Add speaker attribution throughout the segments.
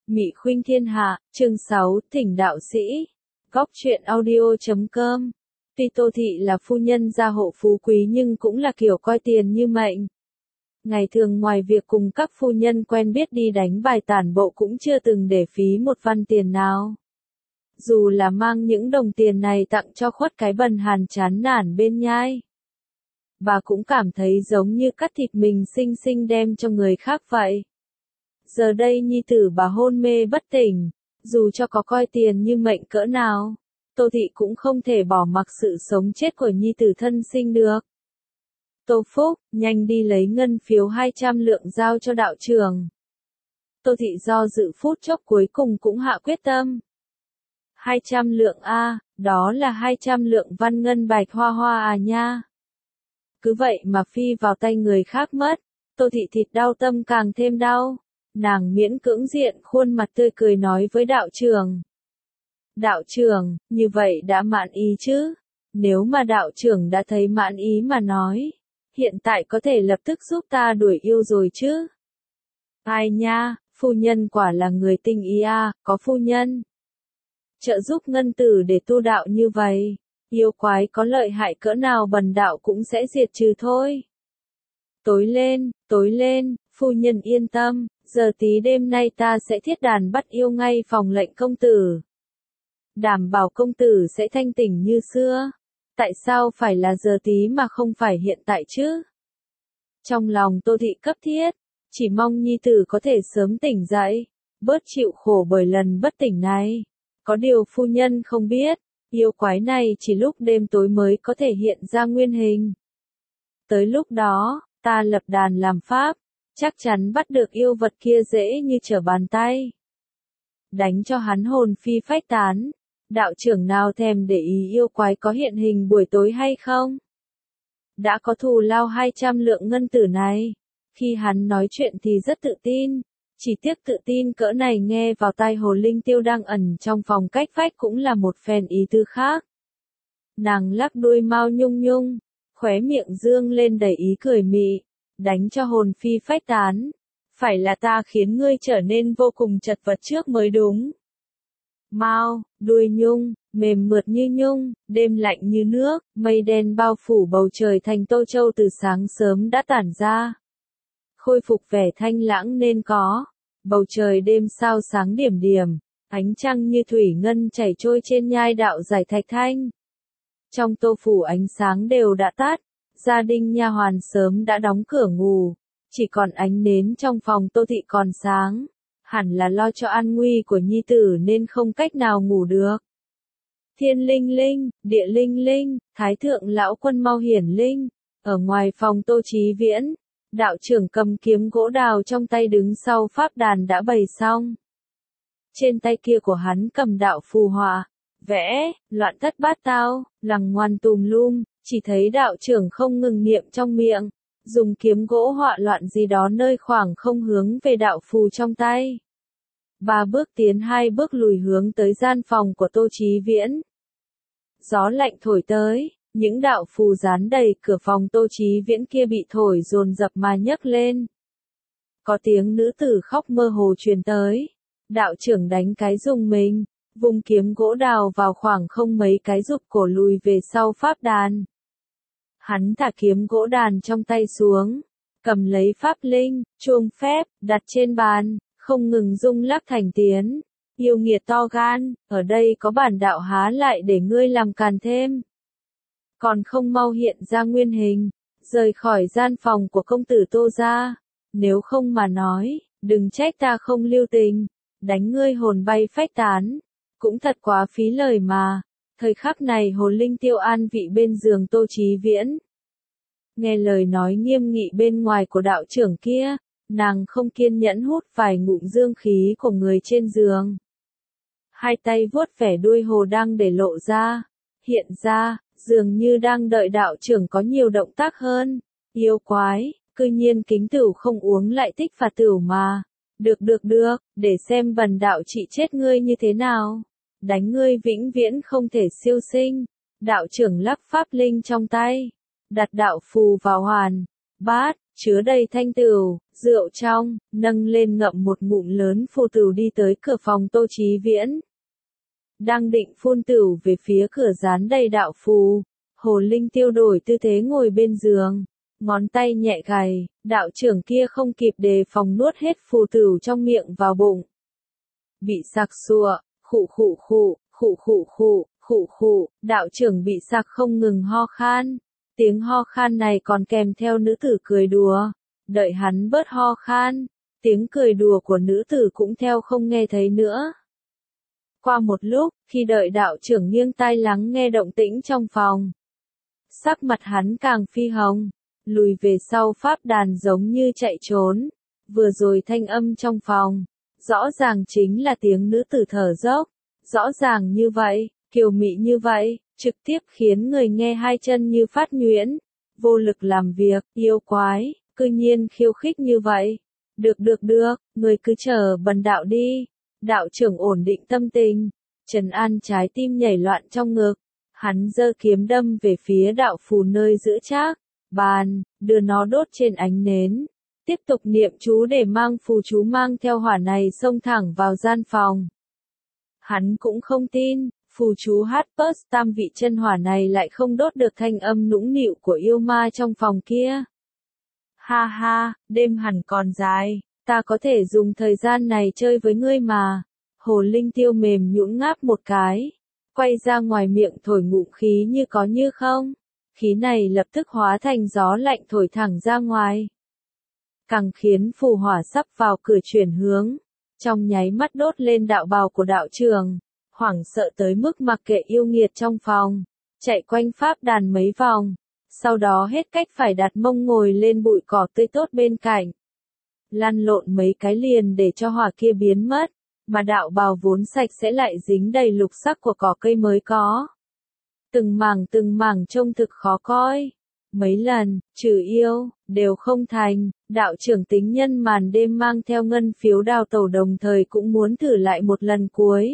Speaker 1: Mị Khuynh Thiên Hạ, chương 6, Thỉnh Đạo Sĩ. Góc truyện audio.com. Tuy Tô Thị là phu nhân gia hộ phú quý nhưng cũng là kiểu coi tiền như mệnh. Ngày thường ngoài việc cùng các phu nhân quen biết đi đánh bài tản bộ cũng chưa từng để phí một văn tiền nào. Dù là mang những đồng tiền này tặng cho khuất cái bần hàn chán nản bên nhai. Bà cũng cảm thấy giống như cắt thịt mình xinh xinh đem cho người khác vậy. Giờ đây nhi tử bà hôn mê bất tỉnh, dù cho có coi tiền như mệnh cỡ nào, Tô Thị cũng không thể bỏ mặc sự sống chết của nhi tử thân sinh được. Tô Phúc, nhanh đi lấy ngân phiếu 200 lượng giao cho đạo trưởng. Tô Thị do dự phút chốc cuối cùng cũng hạ quyết tâm. 200 lượng a, đó là 200 lượng văn ngân bạch hoa hoa à nha. Cứ vậy mà phi vào tay người khác mất, Tô Thị thịt đau tâm càng thêm đau. Nàng miễn cưỡng diện khuôn mặt tươi cười nói với đạo trưởng. Đạo trưởng, như vậy đã mãn ý chứ? Nếu mà đạo trưởng đã thấy mãn ý mà nói, hiện tại có thể lập tức giúp ta đuổi yêu rồi chứ? Ai nha, phu nhân quả là người tinh ý à, có phu nhân trợ giúp ngân tử để tu đạo như vậy, yêu quái có lợi hại cỡ nào bần đạo cũng sẽ diệt trừ thôi. Tối lên, phu nhân yên tâm, giờ tí đêm nay ta sẽ thiết đàn bắt yêu ngay phòng lệnh công tử. Đảm bảo công tử sẽ thanh tỉnh như xưa. Tại sao phải là giờ tí mà không phải hiện tại chứ? Trong lòng Tô Thị cấp thiết, chỉ mong nhi tử có thể sớm tỉnh dậy, bớt chịu khổ bởi lần bất tỉnh này. Có điều phu nhân không biết, yêu quái này chỉ lúc đêm tối mới có thể hiện ra nguyên hình. Tới lúc đó, ta lập đàn làm pháp, chắc chắn bắt được yêu vật kia dễ như trở bàn tay. Đánh cho hắn hồn phi phách tán. Đạo trưởng nào thèm để ý yêu quái có hiện hình buổi tối hay không? Đã có thù lao 200 lượng ngân tử này. Khi hắn nói chuyện thì rất tự tin. Chỉ tiếc tự tin cỡ này nghe vào tai Hồ Linh Tiêu đang ẩn trong phòng cách vách cũng là một phen ý tư khác. Nàng lắc đuôi Mao Nhung Nhung, khóe miệng dương lên đầy ý cười mị. Đánh cho hồn phi phách tán. Phải là ta khiến ngươi trở nên vô cùng chật vật trước mới đúng. Mao, đuôi nhung, mềm mượt như nhung, đêm lạnh như nước, mây đen bao phủ bầu trời thành Tô Châu từ sáng sớm đã tản ra. Khôi phục vẻ thanh lãng nên có. Bầu trời đêm sao sáng điểm điểm, ánh trăng như thủy ngân chảy trôi trên nhai đạo giải thạch thanh. Trong Tô phủ ánh sáng đều đã tắt. Gia đình nha hoàn sớm đã đóng cửa ngủ, chỉ còn ánh nến trong phòng Tô Thị còn sáng, hẳn là lo cho an nguy của nhi tử nên không cách nào ngủ được. Thiên linh linh, địa linh linh, thái thượng lão quân mau hiển linh, ở ngoài phòng Tô Chí Viễn, đạo trưởng cầm kiếm gỗ đào trong tay đứng sau pháp đàn đã bày xong. Trên tay kia của hắn cầm đạo phù họa, vẽ, loạn thất bát tao, lằng ngoằn tùm lum. Chỉ thấy đạo trưởng không ngừng niệm trong miệng, dùng kiếm gỗ họa loạn gì đó nơi khoảng không hướng về đạo phù trong tay. 3 bước tiến 2 bước lùi hướng tới gian phòng của Tô Chí Viễn. Gió lạnh thổi tới, những đạo phù dán đầy cửa phòng Tô Chí Viễn kia bị thổi dồn dập mà nhấc lên. Có tiếng nữ tử khóc mơ hồ truyền tới. Đạo trưởng đánh cái rùng mình, vùng kiếm gỗ đào vào khoảng không mấy cái rụt cổ lùi về sau pháp đàn. Hắn thả kiếm gỗ đàn trong tay xuống, cầm lấy pháp linh, chuông phép, đặt trên bàn, không ngừng rung lắc thành tiếng. Yêu nghiệt to gan, ở đây có bản đạo há lại để ngươi làm càn thêm. Còn không mau hiện ra nguyên hình, rời khỏi gian phòng của công tử Tô gia. Nếu không mà nói, đừng trách ta không lưu tình, đánh ngươi hồn bay phách tán. Cũng thật quá phí lời mà. Thời khắc này Hồ Linh Tiêu an vị bên giường Tô Chí Viễn. Nghe lời nói nghiêm nghị bên ngoài của đạo trưởng kia, nàng không kiên nhẫn hút vài ngụm dương khí của người trên giường. Hai tay vuốt vẻ đuôi hồ đang để lộ ra, hiện ra, dường như đang đợi đạo trưởng có nhiều động tác hơn. Yêu quái, cư nhiên kính tửu không uống lại tích phạt tửu mà. Được, để xem bần đạo trị chết ngươi như thế nào. Đánh ngươi vĩnh viễn không thể siêu sinh. Đạo trưởng lắc pháp linh trong tay, đặt đạo phù vào hoàn, bát, chứa đầy thanh tửu, rượu trong, nâng lên ngậm một ngụm lớn phù tửu đi tới cửa phòng Tô Chí Viễn. Đang định phun tửu về phía cửa dán đầy đạo phù, Hồ Linh Tiêu đổi tư thế ngồi bên giường, ngón tay nhẹ gảy, đạo trưởng kia không kịp đề phòng nuốt hết phù tửu trong miệng vào bụng. Bị sặc sụa, khụ khụ khụ, khụ khụ khụ, khụ khụ, đạo trưởng bị sặc không ngừng ho khan. Tiếng ho khan này còn kèm theo nữ tử cười đùa. Đợi hắn bớt ho khan, tiếng cười đùa của nữ tử cũng theo không nghe thấy nữa. Qua một lúc, khi đợi đạo trưởng nghiêng tai lắng nghe động tĩnh trong phòng, sắc mặt hắn càng phi hồng, lùi về sau pháp đàn giống như chạy trốn. Vừa rồi thanh âm trong phòng, rõ ràng chính là tiếng nữ tử thở dốc, rõ ràng như vậy, kiều mị như vậy, trực tiếp khiến người nghe hai chân như phát nhuyễn, vô lực làm việc, yêu quái, cư nhiên khiêu khích như vậy. Được, người cứ chờ bần đạo đi. Đạo trưởng ổn định tâm tình, trấn an trái tim nhảy loạn trong ngực, hắn giơ kiếm đâm về phía đạo phù nơi giữ trác bàn, đưa nó đốt trên ánh nến, tiếp tục niệm chú để mang phù chú mang theo hỏa này xông thẳng vào gian phòng. Hắn cũng không tin, phù chú Hatpus tam vị chân hỏa này lại không đốt được thanh âm nũng nịu của yêu ma trong phòng kia. Ha ha, đêm hẳn còn dài, ta có thể dùng thời gian này chơi với ngươi mà. Hồ Linh Tiêu mềm nhũn ngáp một cái, quay ra ngoài miệng thổi ngụm khí như có như không. Khí này lập tức hóa thành gió lạnh thổi thẳng ra ngoài, càng khiến phù hỏa sắp vào cửa chuyển hướng, trong nháy mắt đốt lên đạo bào của đạo trưởng, hoảng sợ tới mức mặc kệ yêu nghiệt trong phòng, chạy quanh pháp đàn mấy vòng, sau đó hết cách phải đặt mông ngồi lên bụi cỏ tươi tốt bên cạnh, lăn lộn mấy cái liền để cho hỏa kia biến mất, mà đạo bào vốn sạch sẽ lại dính đầy lục sắc của cỏ cây mới có. Từng mảng trông thực khó coi. Mấy lần, trừ yêu, đều không thành, đạo trưởng tính nhân màn đêm mang theo ngân phiếu đào tẩu đồng thời cũng muốn thử lại một lần cuối.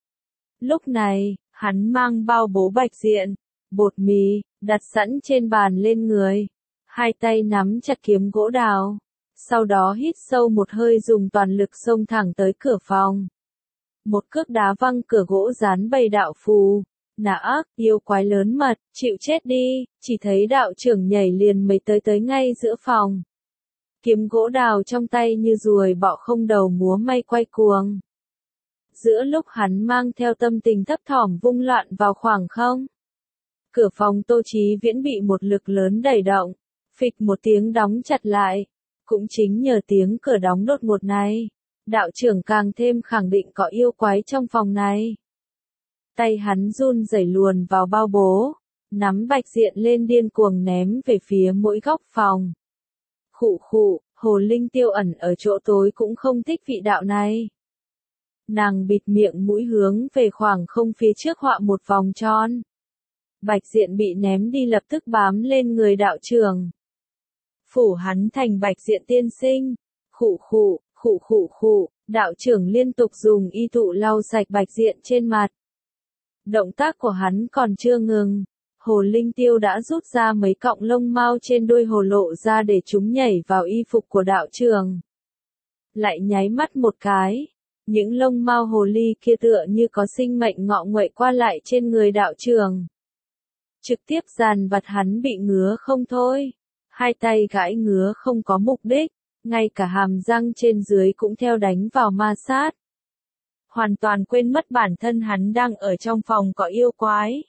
Speaker 1: Lúc này, hắn mang bao bố bạch diện, bột mì, đặt sẵn trên bàn lên người, hai tay nắm chặt kiếm gỗ đào, sau đó hít sâu một hơi dùng toàn lực xông thẳng tới cửa phòng. Một cước đá văng cửa gỗ dán bầy đạo phù. Nã ác, yêu quái lớn mật, chịu chết đi, chỉ thấy đạo trưởng nhảy liền mấy tới ngay giữa phòng. Kiếm gỗ đào trong tay như ruồi bọ không đầu múa may quay cuồng. Giữa lúc hắn mang theo tâm tình thấp thỏm vung loạn vào khoảng không. Cửa phòng Tô Chí Viễn bị một lực lớn đẩy động, phịch một tiếng đóng chặt lại. Cũng chính nhờ tiếng cửa đóng đột ngột này, đạo trưởng càng thêm khẳng định có yêu quái trong phòng này. Tay hắn run rẩy luồn vào bao bố, nắm bạch diện lên điên cuồng ném về phía mỗi góc phòng. Khụ khụ, Hồ Linh Tiêu ẩn ở chỗ tối cũng không thích vị đạo này. Nàng bịt miệng mũi hướng về khoảng không phía trước họa một vòng tròn. Bạch diện bị ném đi lập tức bám lên người đạo trưởng. Phủ hắn thành bạch diện tiên sinh. Khụ khụ, khụ khụ khụ, đạo trưởng liên tục dùng y tụ lau sạch bạch diện trên mặt. Động tác của hắn còn chưa ngừng, Hồ Linh Tiêu đã rút ra mấy cọng lông mao trên đuôi hồ lộ ra để chúng nhảy vào y phục của đạo trưởng. Lại nháy mắt một cái, những lông mao hồ ly kia tựa như có sinh mệnh ngọ nguậy qua lại trên người đạo trưởng. Trực tiếp dàn vặt hắn bị ngứa không thôi, hai tay gãi ngứa không có mục đích, ngay cả hàm răng trên dưới cũng theo đánh vào ma sát. Hoàn toàn quên mất bản thân hắn đang ở trong phòng có yêu quái.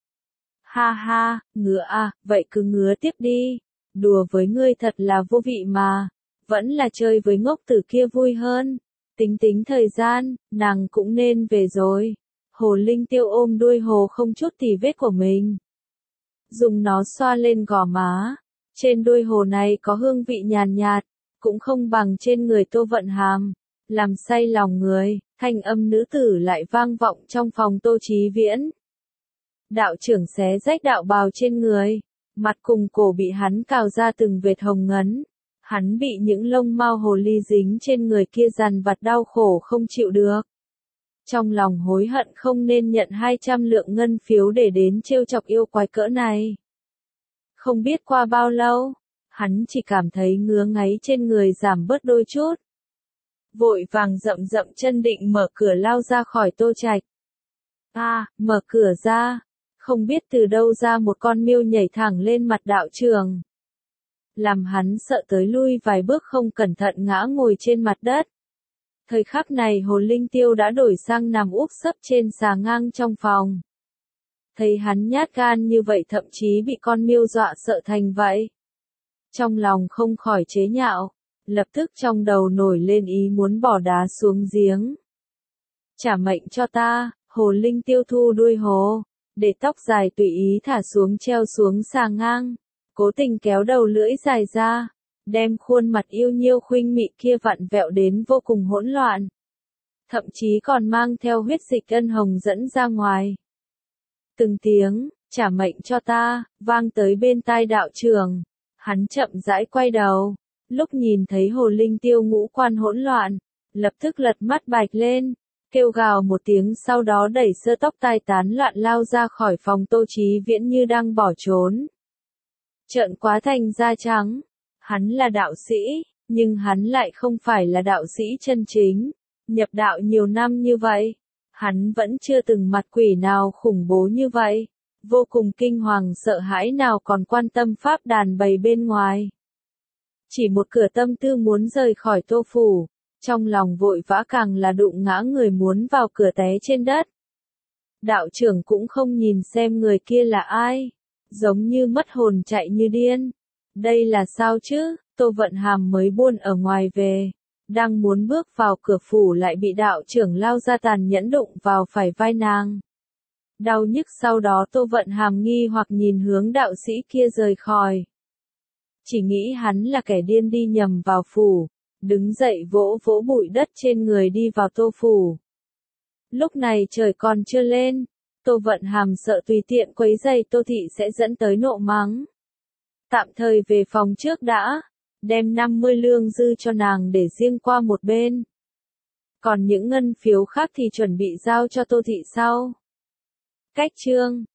Speaker 1: Ha ha, ngứa à, vậy cứ ngứa tiếp đi. Đùa với ngươi thật là vô vị mà. Vẫn là chơi với ngốc tử kia vui hơn. Tính thời gian, nàng cũng nên về rồi. Hồ Linh Tiêu ôm đuôi hồ không chút tì vết của mình. Dùng nó xoa lên gò má. Trên đuôi hồ này có hương vị nhàn nhạt, cũng không bằng trên người Tô Vận Hàm. Làm say lòng người, thanh âm nữ tử lại vang vọng trong phòng Tô Chí Viễn. Đạo trưởng xé rách đạo bào trên người, mặt cùng cổ bị hắn cào ra từng vệt hồng ngấn. Hắn bị những lông mao hồ ly dính trên người kia dằn vặt đau khổ không chịu được. Trong lòng hối hận không nên nhận 200 lượng ngân phiếu để đến trêu chọc yêu quái cỡ này. Không biết qua bao lâu, Hắn chỉ cảm thấy ngứa ngáy trên người giảm bớt đôi chút. Vội vàng dậm dậm chân định mở cửa lao ra khỏi Tô Trạch. Mở cửa ra, không biết từ đâu ra một con miêu nhảy thẳng lên mặt đạo trưởng. Làm hắn sợ tới lui vài bước không cẩn thận ngã ngồi trên mặt đất. Thời khắc này Hồ Linh Tiêu đã đổi sang nằm úp sấp trên xà ngang trong phòng. Thấy hắn nhát gan như vậy thậm chí bị con miêu dọa sợ thành vậy. Trong lòng không khỏi chế nhạo, lập tức trong đầu nổi lên ý muốn bỏ đá xuống giếng. Trả mệnh cho ta, Hồ Linh Tiêu thu đuôi hồ, để tóc dài tùy ý thả xuống treo xuống xà ngang, cố tình kéo đầu lưỡi dài ra, đem khuôn mặt yêu nhiêu khuynh mị kia vặn vẹo đến vô cùng hỗn loạn. Thậm chí còn mang theo huyết dịch ân hồng dẫn ra ngoài. Từng tiếng, trả mệnh cho ta, vang tới bên tai đạo trưởng. Hắn chậm rãi quay đầu, lúc nhìn thấy Hồ Linh Tiêu ngũ quan hỗn loạn, lập tức lật mắt bạch lên, kêu gào một tiếng sau đó đẩy sơ tóc tai tán loạn lao ra khỏi phòng Tô Chí Viễn như đang bỏ trốn. Trợn quá thành da trắng, hắn là đạo sĩ, nhưng hắn lại không phải là đạo sĩ chân chính, nhập đạo nhiều năm như vậy, hắn vẫn chưa từng mặt quỷ nào khủng bố như vậy. Vô cùng kinh hoàng sợ hãi nào còn quan tâm pháp đàn bày bên ngoài. Chỉ một cửa tâm tư muốn rời khỏi Tô phủ, trong lòng vội vã càng là đụng ngã người muốn vào cửa té trên đất. Đạo trưởng cũng không nhìn xem người kia là ai, giống như mất hồn chạy như điên. Đây là sao chứ? Tô Vận Hàm mới buôn ở ngoài về, đang muốn bước vào cửa phủ lại bị đạo trưởng lao ra tàn nhẫn đụng vào phải vai nàng. Đau nhức sau đó Tô Vận Hàm nghi hoặc nhìn hướng đạo sĩ kia rời khỏi. Chỉ nghĩ hắn là kẻ điên đi nhầm vào phủ, đứng dậy vỗ vỗ bụi đất trên người đi vào Tô phủ. Lúc này trời còn chưa lên, Tô Vận Hàm sợ tùy tiện quấy rầy Tô thị sẽ dẫn tới nộ mắng. Tạm thời về phòng trước đã, đem 50 lương dư cho nàng để riêng qua một bên. Còn những ngân phiếu khác thì chuẩn bị giao cho Tô thị sau. Cách chương